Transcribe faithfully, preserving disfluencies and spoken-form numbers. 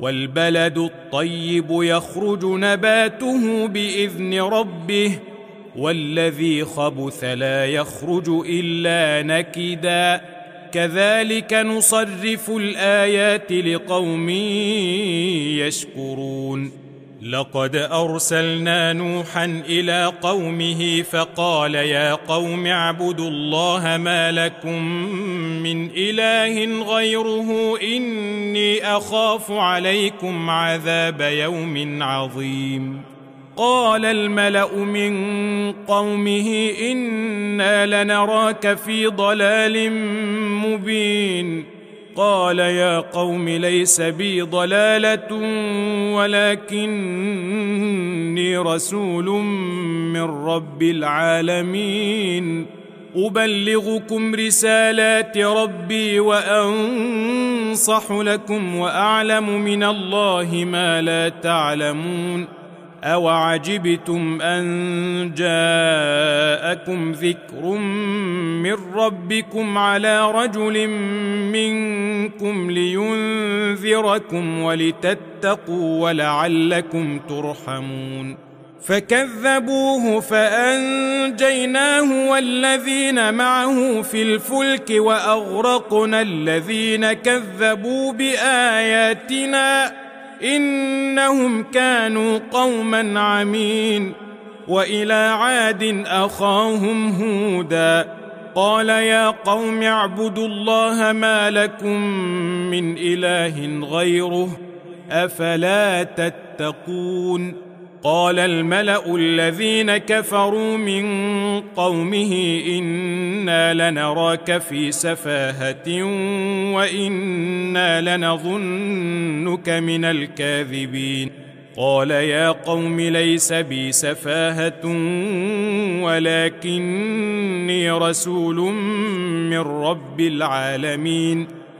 والبلد الطيب يخرج نباته بإذن ربه والذي خبث لا يخرج إلا نكدا كذلك نصرف الآيات لقوم يشكرون لقد أرسلنا نوحا إلى قومه فقال يا قوم اعبدوا الله ما لكم من إله غيره إني أخاف عليكم عذاب يوم عظيم قال الملأ من قومه إنا لنراك في ضلال مبين قال يا قوم ليس بي ضلالة ولكني رسول من رب العالمين أبلغكم رسالات ربي وأنصح لكم وأعلم من الله ما لا تعلمون أوعجبتم أن جاءكم ذكر من ربكم على رجل منكم لينذركم ولتتقوا ولعلكم ترحمون فكذبوه فأنجيناه والذين معه في الفلك وأغرقنا الذين كذبوا بآياتنا إنهم كانوا قوما عمين وإلى عاد أخاهم هودا قال يا قوم اعبدوا الله ما لكم من إله غيره أفلا تتقون قال الملأ الذين كفروا من قومه إنا لنراك في سفاهة وإنا لنظنك من الكاذبين قال يا قوم ليس بي سفاهة ولكني رسول من رب العالمين